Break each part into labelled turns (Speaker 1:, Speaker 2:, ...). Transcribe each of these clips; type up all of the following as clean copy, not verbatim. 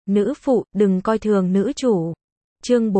Speaker 1: Nữ phụ, đừng coi thường nữ chủ. Chương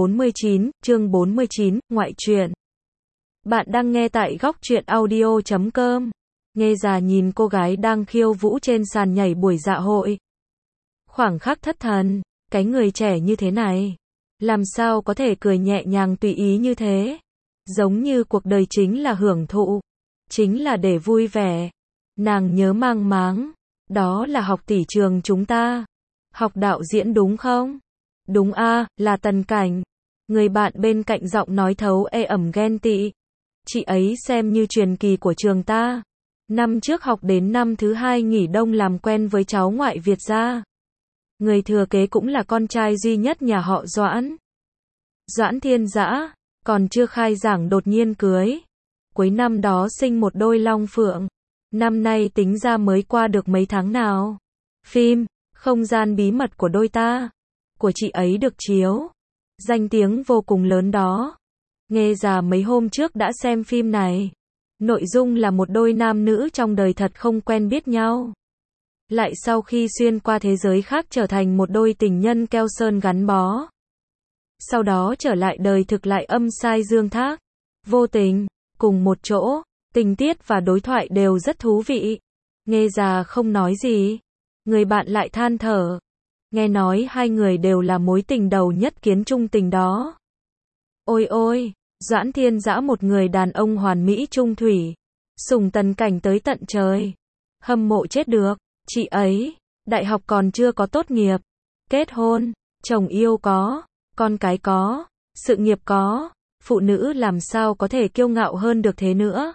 Speaker 1: 49, ngoại truyện. Bạn đang nghe tại góc truyện audio.com. Nghe già nhìn cô gái đang khiêu vũ trên sàn nhảy buổi dạ hội. Khoảng khắc thất thần, cái người trẻ như thế này, làm sao có thể cười nhẹ nhàng tùy ý như thế? Giống như cuộc đời chính là hưởng thụ, chính là để vui vẻ. Nàng nhớ mang máng, đó là học tỷ trường chúng ta. Học đạo diễn đúng không? Đúng a, là Tần Cảnh. Người bạn bên cạnh giọng nói thấu ê ẩm ghen tị. Chị ấy xem như truyền kỳ của trường ta. Năm trước học đến năm thứ 2 nghỉ đông làm quen với cháu ngoại Việt gia. Người thừa kế cũng là con trai duy nhất nhà họ Doãn. Doãn Thiên Dã, còn chưa khai giảng đột nhiên cưới. Cuối năm đó sinh một đôi long phượng. Năm nay tính ra mới qua được mấy tháng nào. Phim Không gian bí mật của đôi ta, của chị ấy được chiếu. Danh tiếng vô cùng lớn đó. Nghe già mấy hôm trước đã xem phim này. Nội dung là một đôi nam nữ trong đời thật không quen biết nhau. Lại sau khi xuyên qua thế giới khác trở thành một đôi tình nhân keo sơn gắn bó. Sau đó trở lại đời thực lại âm sai dương thác. Vô tình, cùng một chỗ, tình tiết và đối thoại đều rất thú vị. Nghe già không nói gì. Người bạn lại than thở. Nghe nói hai người đều là mối tình đầu nhất kiến chung tình đó. Ôi ôi, Doãn Thiên Dã một người đàn ông hoàn mỹ trung thủy. Sủng Tần Cảnh tới tận trời. Hâm mộ chết được. Chị ấy, đại học còn chưa có tốt nghiệp. Kết hôn, chồng yêu có, con cái có, sự nghiệp có. Phụ nữ làm sao có thể kiêu ngạo hơn được thế nữa.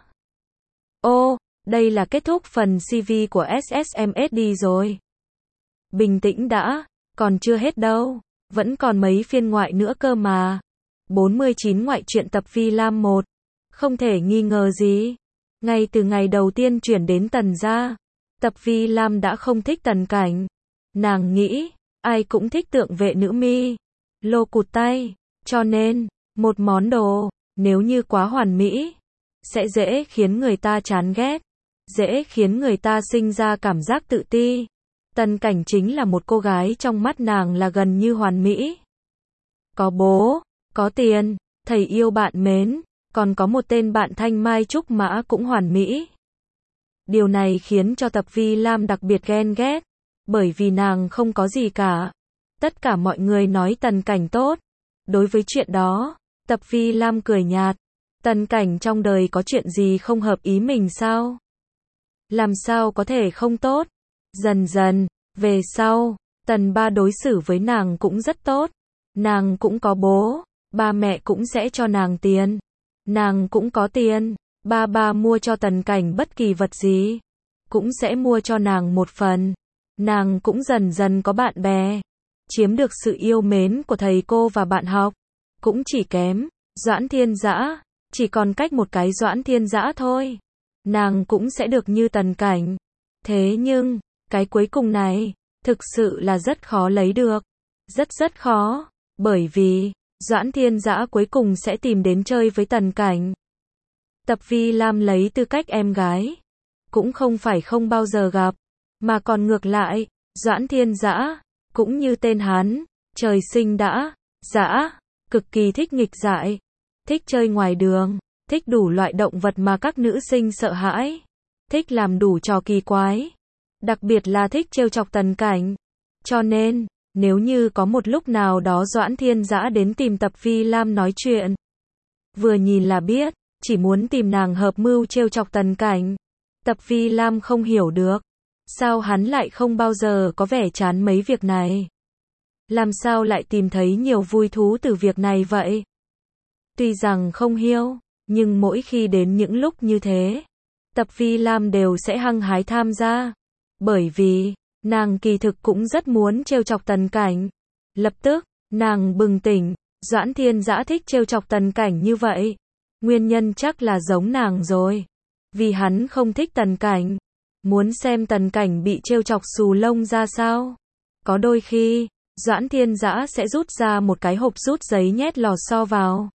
Speaker 1: Ô, đây là kết thúc phần CV của SSMSD rồi. Bình tĩnh đã, còn chưa hết đâu. Vẫn còn mấy phiên ngoại nữa cơ mà. 49 ngoại truyện tập Vi Lam 1. Không thể nghi ngờ gì. Ngay từ ngày đầu tiên chuyển đến Tần gia, tập Vi Lam đã không thích Tần Cảnh. Nàng nghĩ, ai cũng thích tượng vệ nữ mi. Lô cụt tay. Cho nên, một món đồ, nếu như quá hoàn mỹ, sẽ dễ khiến người ta chán ghét. Dễ khiến người ta sinh ra cảm giác tự ti. Tần Cảnh chính là một cô gái trong mắt nàng là gần như hoàn mỹ. Có bố, có tiền, thầy yêu bạn mến, còn có một tên bạn thanh mai trúc mã cũng hoàn mỹ. Điều này khiến cho tập Vi Lam đặc biệt ghen ghét, bởi vì nàng không có gì cả. Tất cả mọi người nói Tần Cảnh tốt. Đối với chuyện đó, tập Vi Lam cười nhạt. Tần Cảnh trong đời có chuyện gì không hợp ý mình sao? Làm sao có thể không tốt? Dần dần, về sau, Tần ba đối xử với nàng cũng rất tốt. Nàng cũng có bố, ba mẹ cũng sẽ cho nàng tiền. Nàng cũng có tiền, ba mua cho Tần Cảnh bất kỳ vật gì, cũng sẽ mua cho nàng một phần. Nàng cũng dần dần có bạn bè, chiếm được sự yêu mến của thầy cô và bạn học. Cũng chỉ kém Doãn Thiên Dã, chỉ còn cách một cái Doãn Thiên Dã thôi. Nàng cũng sẽ được như Tần Cảnh. Thế nhưng, cái cuối cùng này, thực sự là rất khó lấy được. Rất khó, bởi vì, Doãn Thiên Dã cuối cùng sẽ tìm đến chơi với Tần Cảnh. Tập Vi Lam lấy tư cách em gái, cũng không phải không bao giờ gặp, mà còn ngược lại, Doãn Thiên Dã, cũng như tên hắn, trời sinh đã, dã, cực kỳ thích nghịch dại, thích chơi ngoài đường, thích đủ loại động vật mà các nữ sinh sợ hãi, thích làm đủ trò kỳ quái, đặc biệt là thích trêu chọc Tần Cảnh. Cho nên, nếu như có một lúc nào đó Doãn Thiên Dã đến tìm tập Vi Lam nói chuyện, vừa nhìn là biết, chỉ muốn tìm nàng hợp mưu trêu chọc Tần Cảnh. Tập Vi Lam không hiểu được, sao hắn lại không bao giờ có vẻ chán mấy việc này. Làm sao lại tìm thấy nhiều vui thú từ việc này vậy? Tuy rằng không hiếu, nhưng mỗi khi đến những lúc như thế, tập Vi Lam đều sẽ hăng hái tham gia. Bởi vì, nàng kỳ thực cũng rất muốn trêu chọc Tần Cảnh. Lập tức, nàng bừng tỉnh, Doãn Thiên Dã thích trêu chọc Tần Cảnh như vậy. Nguyên nhân chắc là giống nàng rồi. Vì hắn không thích Tần Cảnh. Muốn xem Tần Cảnh bị trêu chọc xù lông ra sao. Có đôi khi, Doãn Thiên Dã sẽ rút ra một cái hộp rút giấy nhét lò xo vào.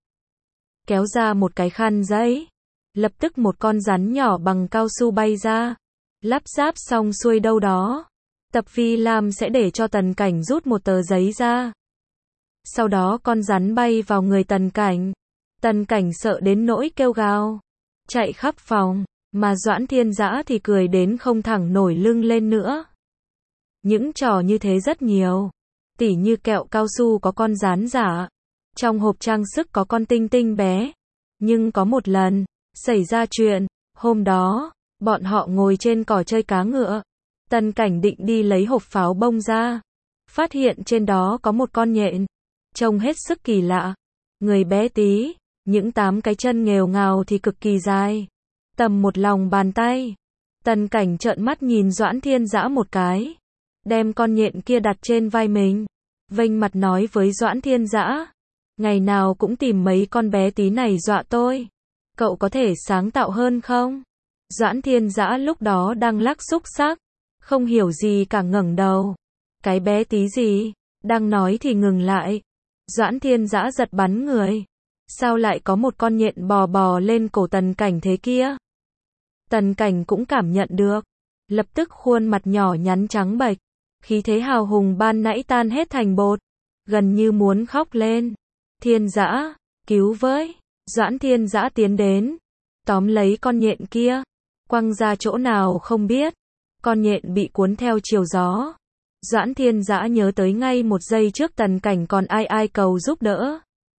Speaker 1: Kéo ra một cái khăn giấy. Lập tức một con rắn nhỏ bằng cao su bay ra. Lắp ráp xong xuôi đâu đó. Tập Vi Lam sẽ để cho Tần Cảnh rút một tờ giấy ra. Sau đó con rắn bay vào người Tần Cảnh. Tần Cảnh sợ đến nỗi kêu gào, chạy khắp phòng, mà Doãn Thiên Dã thì cười đến không thẳng nổi lưng lên nữa. Những trò như thế rất nhiều, tỉ như kẹo cao su có con rán giả, trong hộp trang sức có con tinh tinh bé. Nhưng có một lần, xảy ra chuyện, hôm đó, bọn họ ngồi trên cỏ chơi cá ngựa. Tần Cảnh định đi lấy hộp pháo bông ra, phát hiện trên đó có một con nhện, trông hết sức kỳ lạ. Người bé tí, những 8 cái chân nghèo ngào thì cực kỳ dài, tầm một lòng bàn tay. Tần Cảnh trợn mắt nhìn Doãn Thiên Dã một cái, đem con nhện kia đặt trên vai mình, vênh mặt nói với Doãn Thiên Dã, ngày nào cũng tìm mấy con bé tí này dọa tôi, cậu có thể sáng tạo hơn không? Doãn Thiên Dã lúc đó đang lắc xúc xắc, không hiểu gì cả ngẩng đầu. Cái bé tí gì? Đang nói thì ngừng lại. Doãn Thiên Dã giật bắn người. Sao lại có một con nhện bò bò lên cổ Tần Cảnh thế kia? Tần Cảnh cũng cảm nhận được. Lập tức khuôn mặt nhỏ nhắn trắng bệch, khí thế hào hùng ban nãy tan hết thành bột, gần như muốn khóc lên. Thiên Dã, cứu với! Doãn Thiên Dã tiến đến, tóm lấy con nhện kia, quăng ra chỗ nào không biết. Con nhện bị cuốn theo chiều gió. Doãn Thiên Dã nhớ tới ngay một giây trước Tần Cảnh còn ai cầu giúp đỡ.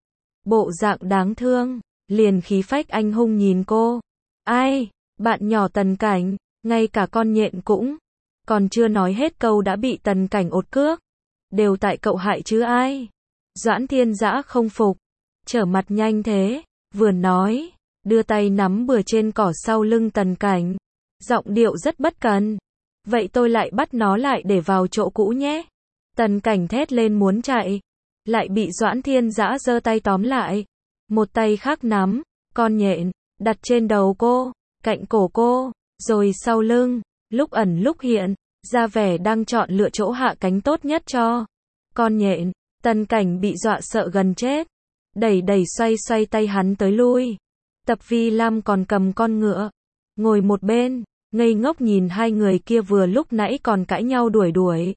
Speaker 1: Bộ dạng đáng thương, liền khí phách anh hùng nhìn cô. Ai, bạn nhỏ Tần Cảnh, ngay cả con nhện cũng. Còn chưa nói hết câu đã bị Tần Cảnh ột cước. Đều tại cậu hại chứ ai. Doãn Thiên Dã không phục. Trở mặt nhanh thế, vừa nói, đưa tay nắm bừa trên cỏ sau lưng Tần Cảnh. Giọng điệu rất bất cần. Vậy tôi lại bắt nó lại để vào chỗ cũ nhé. Tần Cảnh thét lên muốn chạy, lại bị Doãn Thiên Dã giơ tay tóm lại. Một tay khác nắm con nhện, đặt trên đầu cô, cạnh cổ cô, rồi sau lưng, lúc ẩn lúc hiện, ra vẻ đang chọn lựa chỗ hạ cánh tốt nhất cho con nhện. Tần Cảnh bị dọa sợ gần chết, đẩy xoay tay hắn tới lui. Tập Vi Lam còn cầm con ngựa, ngồi một bên, ngây ngốc nhìn hai người kia vừa lúc nãy còn cãi nhau đuổi.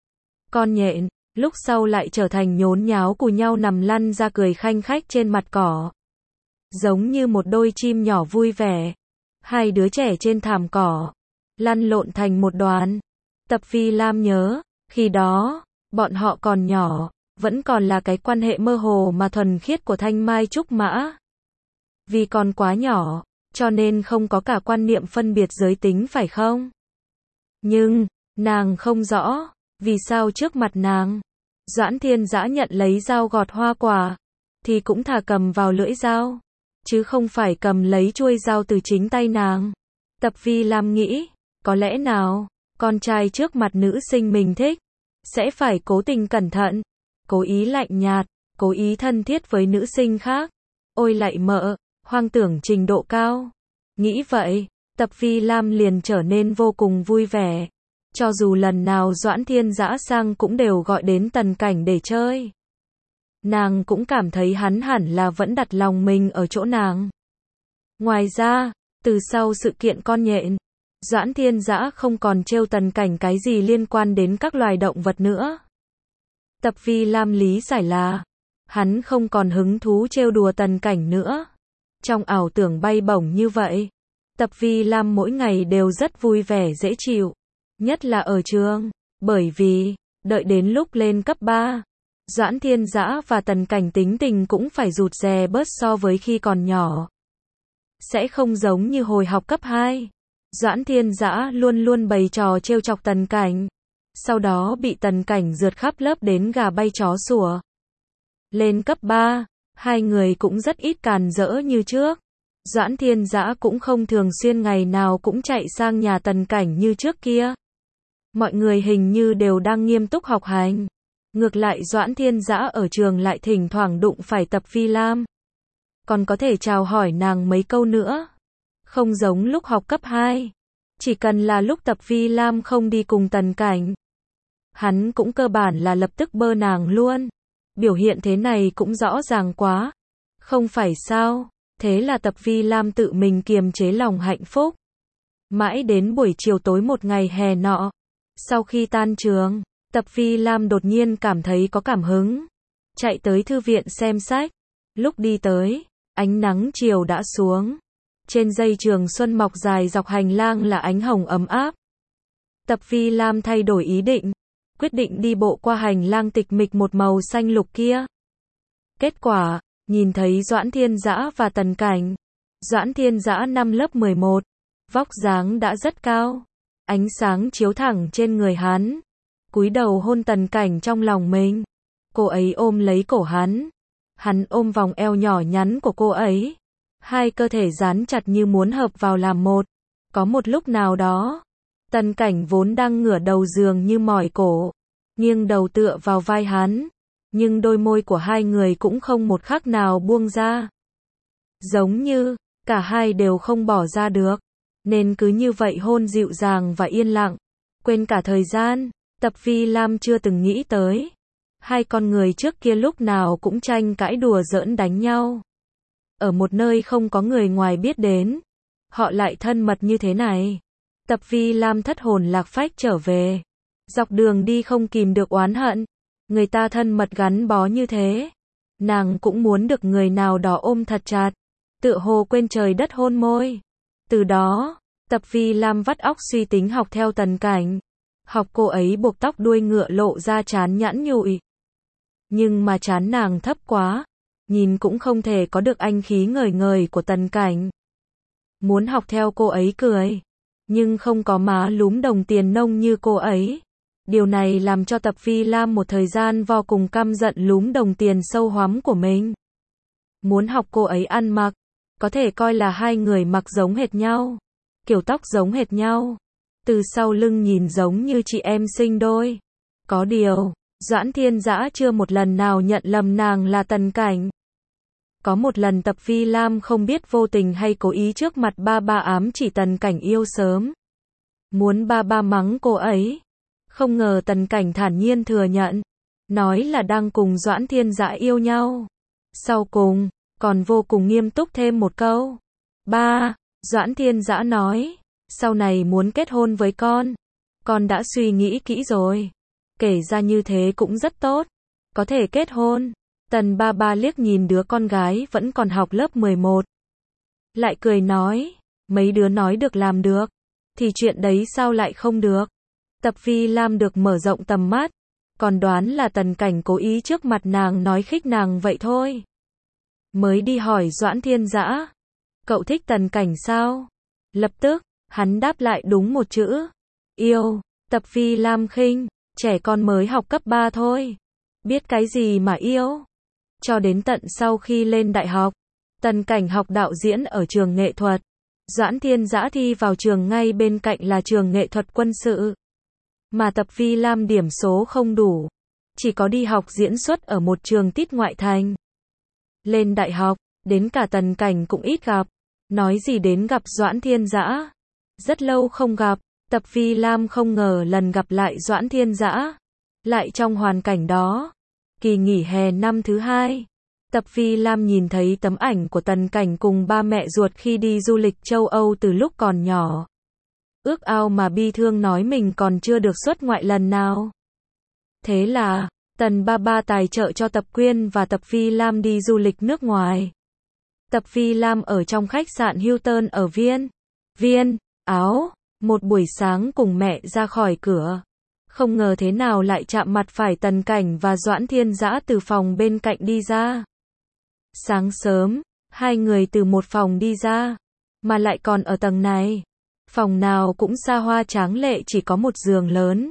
Speaker 1: Con nhện, lúc sau lại trở thành nhốn nháo cù nhau nằm lăn ra cười khanh khách trên mặt cỏ. Giống như một đôi chim nhỏ vui vẻ. Hai đứa trẻ trên thảm cỏ, lăn lộn thành một đoàn. Tập Vi Lam nhớ, khi đó, bọn họ còn nhỏ, vẫn còn là cái quan hệ mơ hồ mà thuần khiết của thanh mai trúc mã. Vì còn quá nhỏ, cho nên không có cả quan niệm phân biệt giới tính phải không? Nhưng, nàng không rõ, vì sao trước mặt nàng, Doãn Thiên Dã nhận lấy dao gọt hoa quả, thì cũng thà cầm vào lưỡi dao, chứ không phải cầm lấy chuôi dao từ chính tay nàng. Tập Vi Lam nghĩ, có lẽ nào, con trai trước mặt nữ sinh mình thích, sẽ phải cố tình cẩn thận, cố ý lạnh nhạt, cố ý thân thiết với nữ sinh khác. Ôi lạy mợ, hoang tưởng trình độ cao. Nghĩ vậy, Tập Vi Lam liền trở nên vô cùng vui vẻ. Cho dù lần nào Doãn Thiên Dã sang cũng đều gọi đến Tần Cảnh để chơi. Nàng cũng cảm thấy hắn hẳn là vẫn đặt lòng mình ở chỗ nàng. Ngoài ra, từ sau sự kiện con nhện, Doãn Thiên Dã không còn trêu Tần Cảnh cái gì liên quan đến các loài động vật nữa. Tập Vi Lam lý giải là, hắn không còn hứng thú trêu đùa Tần Cảnh nữa. Trong ảo tưởng bay bổng như vậy, Tập Vi Lam mỗi ngày đều rất vui vẻ dễ chịu. Nhất là ở trường, bởi vì, đợi đến lúc lên cấp 3, Doãn Thiên Dã và Tần Cảnh tính tình cũng phải rụt rè bớt so với khi còn nhỏ. Sẽ không giống như hồi học cấp 2. Doãn Thiên Dã luôn luôn bày trò trêu chọc Tần Cảnh. Sau đó bị Tần Cảnh rượt khắp lớp đến gà bay chó sủa. Lên cấp 3, hai người cũng rất ít càn rỡ như trước. Doãn Thiên Dã cũng không thường xuyên ngày nào cũng chạy sang nhà Tần Cảnh như trước kia. Mọi người hình như đều đang nghiêm túc học hành. Ngược lại Doãn Thiên Dã ở trường lại thỉnh thoảng đụng phải Tập Vi Lam. Còn có thể chào hỏi nàng mấy câu nữa. Không giống lúc học cấp 2. Chỉ cần là lúc Tập Vi Lam không đi cùng Tần Cảnh, hắn cũng cơ bản là lập tức bơ nàng luôn. Biểu hiện thế này cũng rõ ràng quá. Không phải sao? Thế là Tập Vi Lam tự mình kiềm chế lòng hạnh phúc. Mãi đến buổi chiều tối một ngày hè nọ, Sau khi tan trường, Tập Phi Lam đột nhiên cảm thấy có cảm hứng. Chạy tới thư viện xem sách. Lúc đi tới, ánh nắng chiều đã xuống. Trên dây trường xuân mọc dài dọc hành lang là ánh hồng ấm áp. Tập Phi Lam thay đổi ý định, quyết định đi bộ qua hành lang tịch mịch một màu xanh lục kia. Kết quả, nhìn thấy Doãn Thiên Dã và Tần Cảnh. Doãn Thiên Dã năm lớp 11, vóc dáng đã rất cao, ánh sáng chiếu thẳng trên người hắn. Cúi đầu hôn Tần Cảnh trong lòng mình. Cô ấy ôm lấy cổ hắn. Hắn ôm vòng eo nhỏ nhắn của cô ấy. Hai cơ thể dán chặt như muốn hợp vào làm một. Có một lúc nào đó, Tần Cảnh vốn đang ngửa đầu giường như mỏi cổ, nghiêng đầu tựa vào vai hắn, nhưng đôi môi của hai người cũng không một khắc nào buông ra. Giống như, cả hai đều không bỏ ra được, nên cứ như vậy hôn dịu dàng và yên lặng, quên cả thời gian. Tập Phi Lam chưa từng nghĩ tới, hai con người trước kia lúc nào cũng tranh cãi đùa giỡn đánh nhau. Ở một nơi không có người ngoài biết đến, họ lại thân mật như thế này. Tập Phi Lam thất hồn lạc phách trở về. Dọc đường đi không kìm được oán hận. Người ta thân mật gắn bó như thế. Nàng cũng muốn được người nào đó ôm thật chặt. Tựa hồ quên trời đất hôn môi. Từ đó, Tập Phi Lam vắt óc suy tính học theo Tần Cảnh. Học cô ấy buộc tóc đuôi ngựa lộ ra trán nhẵn nhụi. Nhưng mà trán nàng thấp quá. Nhìn cũng không thể có được anh khí ngời ngời của Tần Cảnh. Muốn học theo cô ấy cười. Nhưng không có má lúm đồng tiền nông như cô ấy. Điều này làm cho Tập Phi Lam một thời gian vô cùng căm giận lúm đồng tiền sâu hoắm của mình. Muốn học cô ấy ăn mặc, có thể coi là hai người mặc giống hệt nhau, kiểu tóc giống hệt nhau, từ sau lưng nhìn giống như chị em sinh đôi. Có điều, Doãn Thiên Dã chưa một lần nào nhận lầm nàng là Tần Cảnh. Có một lần Tập Phi Lam không biết vô tình hay cố ý trước mặt ba ba ám chỉ Tần Cảnh yêu sớm. Muốn ba ba mắng cô ấy. Không ngờ Tần Cảnh thản nhiên thừa nhận. Nói là đang cùng Doãn Thiên Dã yêu nhau. Sau cùng, còn vô cùng nghiêm túc thêm một câu. Ba, Doãn Thiên Dã nói. Sau này muốn kết hôn với con đã suy nghĩ kỹ rồi. Kể ra như thế cũng rất tốt. Có thể kết hôn. Tần ba ba liếc nhìn đứa con gái vẫn còn học lớp 11. Lại cười nói, mấy đứa nói được làm được, thì chuyện đấy sao lại không được. Tập Phi Lam được mở rộng tầm mắt, còn đoán là Tần Cảnh cố ý trước mặt nàng nói khích nàng vậy thôi. Mới đi hỏi Doãn Thiên Dã, cậu thích Tần Cảnh sao? Lập tức, hắn đáp lại đúng một chữ, yêu. Tập Phi Lam khinh, trẻ con mới học cấp 3 thôi, biết cái gì mà yêu. Cho đến tận sau khi lên đại học, Tần Cảnh học đạo diễn ở trường nghệ thuật. Doãn Thiên Dã thi vào trường ngay bên cạnh là trường nghệ thuật quân sự. Mà Tập Phi Lam điểm số không đủ, chỉ có đi học diễn xuất ở một trường tít ngoại thành. Lên đại học, đến cả Tần Cảnh cũng ít gặp, nói gì đến gặp Doãn Thiên Dã. Rất lâu không gặp, Tập Phi Lam không ngờ lần gặp lại Doãn Thiên Dã, lại trong hoàn cảnh đó. Kỳ nghỉ hè năm thứ 2, Tập Phi Lam nhìn thấy tấm ảnh của Tần Cảnh cùng ba mẹ ruột khi đi du lịch châu Âu từ lúc còn nhỏ. Ước ao mà bi thương nói mình còn chưa được xuất ngoại lần nào. Thế là, Tần ba ba tài trợ cho Tập Quyên và Tập Phi Lam đi du lịch nước ngoài. Tập Phi Lam ở trong khách sạn Hilton ở Viên, Áo, một buổi sáng cùng mẹ ra khỏi cửa. Không ngờ thế nào lại chạm mặt phải Tần Cảnh và Doãn Thiên Dã từ phòng bên cạnh đi ra. Sáng sớm, hai người từ một phòng đi ra, mà lại còn ở tầng này. Phòng nào cũng xa hoa tráng lệ chỉ có một giường lớn.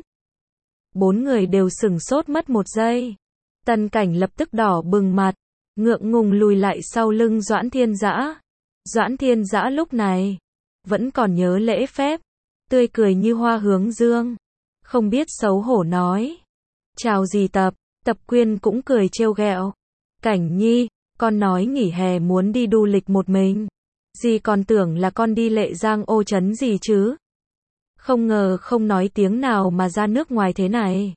Speaker 1: Bốn người đều sửng sốt mất một giây. Tần Cảnh lập tức đỏ bừng mặt, ngượng ngùng lùi lại sau lưng Doãn Thiên Dã. Doãn Thiên Dã lúc này vẫn còn nhớ lễ phép, tươi cười như hoa hướng dương. Không biết xấu hổ nói, chào gì Tập Quyên cũng cười trêu ghẹo. Cảnh nhi, con nói nghỉ hè muốn đi du lịch một mình. Dì còn tưởng là con đi Lệ Giang Ô Trấn gì chứ. Không ngờ không nói tiếng nào mà ra nước ngoài thế này.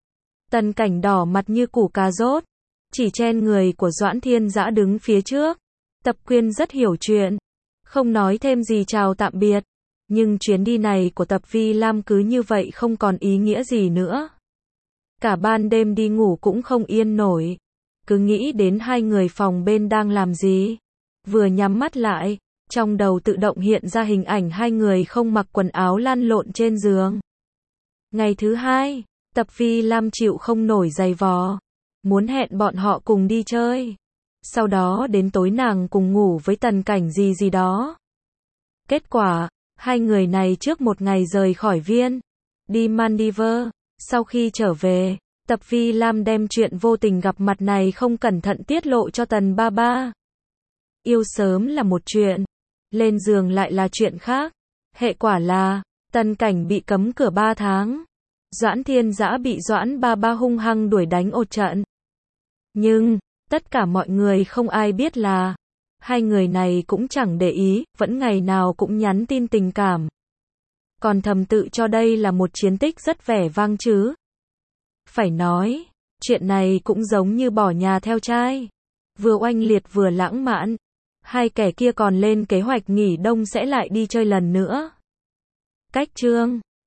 Speaker 1: Tần Cảnh đỏ mặt như củ cà rốt, chỉ chen người của Doãn Thiên Dã đứng phía trước. Tập Quyên rất hiểu chuyện, không nói thêm gì chào tạm biệt. Nhưng chuyến đi này của Tập Vi Lam cứ như vậy không còn ý nghĩa gì nữa. Cả ban đêm đi ngủ cũng không yên nổi. Cứ nghĩ đến hai người phòng bên đang làm gì. Vừa nhắm mắt lại, trong đầu tự động hiện ra hình ảnh hai người không mặc quần áo lăn lộn trên giường. Ngày thứ hai, Tập Vi Lam chịu không nổi giày vò. Muốn hẹn bọn họ cùng đi chơi. Sau đó đến tối nàng cùng ngủ với Tần Cảnh gì đó. Kết quả, hai người này trước một ngày rời khỏi viên. Đi Maldives. Sau khi trở về, Tập Vi Lam đem chuyện vô tình gặp mặt này không cẩn thận tiết lộ cho Tần Ba Ba. Yêu sớm là một chuyện. Lên giường lại là chuyện khác. Hệ quả là, Tần Cảnh bị cấm cửa 3 tháng. Doãn Thiên Dã bị Doãn Ba Ba hung hăng đuổi đánh một trận. Nhưng, tất cả mọi người không ai biết là, hai người này cũng chẳng để ý, vẫn ngày nào cũng nhắn tin tình cảm. Còn thầm tự cho đây là một chiến tích rất vẻ vang chứ. Phải nói, chuyện này cũng giống như bỏ nhà theo trai. Vừa oanh liệt vừa lãng mạn. Hai kẻ kia còn lên kế hoạch nghỉ đông sẽ lại đi chơi lần nữa. Cách chương